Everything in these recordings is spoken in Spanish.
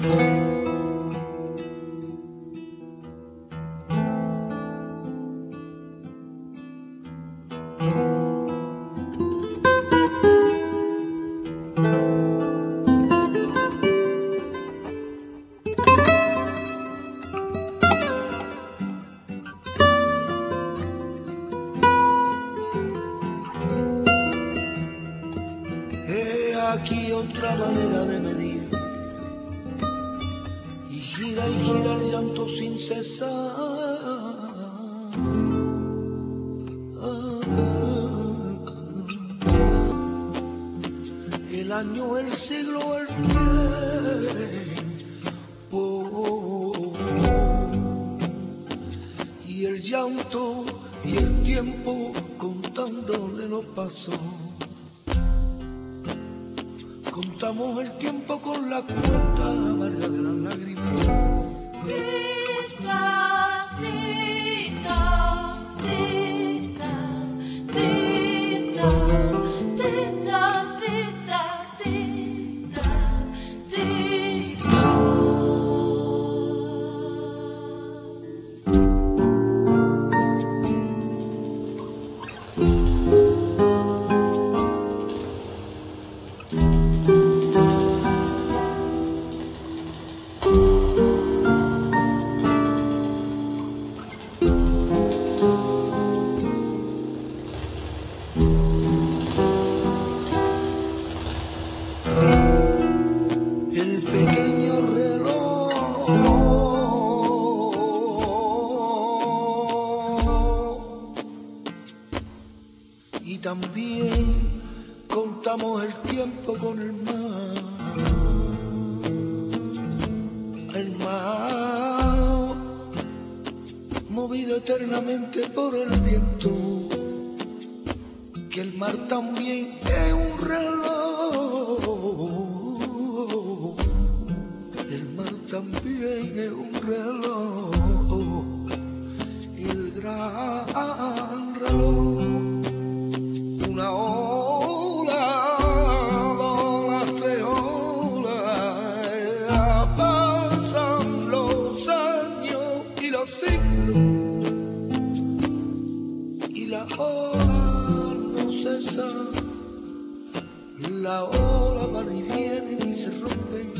Aquí otra manera de medir y gira el llanto sin cesar. El año, el siglo, el tiempo y el llanto y el tiempo contándole los pasos. Contamos el tiempo con la cuenta amarga de las lágrimas. Tita, tita, tita, tita, tita, tita, tita, tita. Y también contamos el tiempo con el mar, movido eternamente por el viento, que el mar también es un reloj, el mar también es un reloj, el gran reloj. Una ola, dos, tres olas, pasan los años y los siglos, y la ola no cesa, la ola van y vienen y se rompen.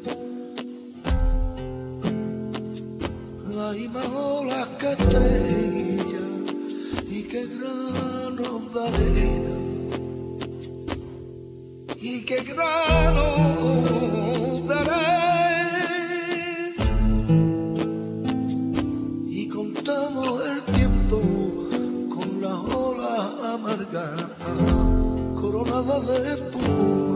Hay más olas que estrellas y que granos de arena, y que granos de arena, y contamos el tiempo con las olas amargas coronadas de espuma.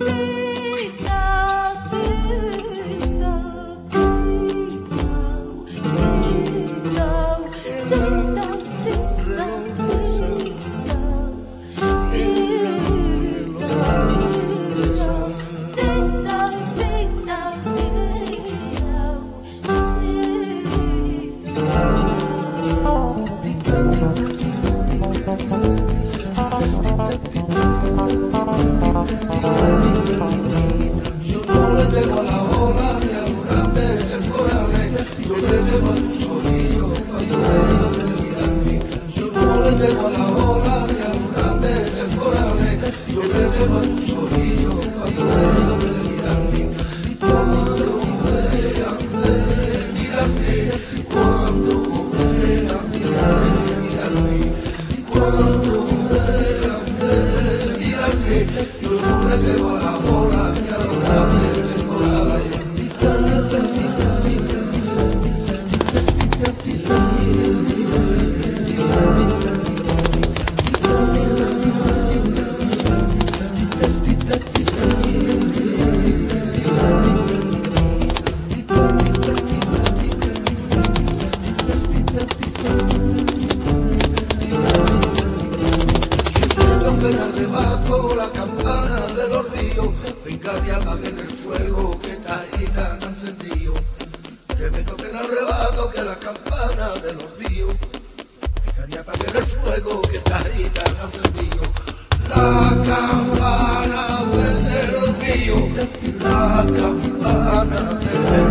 Yo no le debo a la ola ni a los grandes temporales, yo le debo a tus oídos cuando ella me mira a mí. Yo no le debo a la ola ni a los grandes temporales, yo le debo a tus oídos cuando ella me mira a mí. Y cuando vean de mirarme, cuando vean de mirarme, y cuando vean de mirarme, yo no le debo a la ola ni a los grandes temporales. La campana de los ríos, venga y apaguen el fuego que está ahí tan encendido. Que me toquen arrebato que la campana de los ríos, venga y apaguen el fuego que está ahí tan encendido. La campana del río, la campana del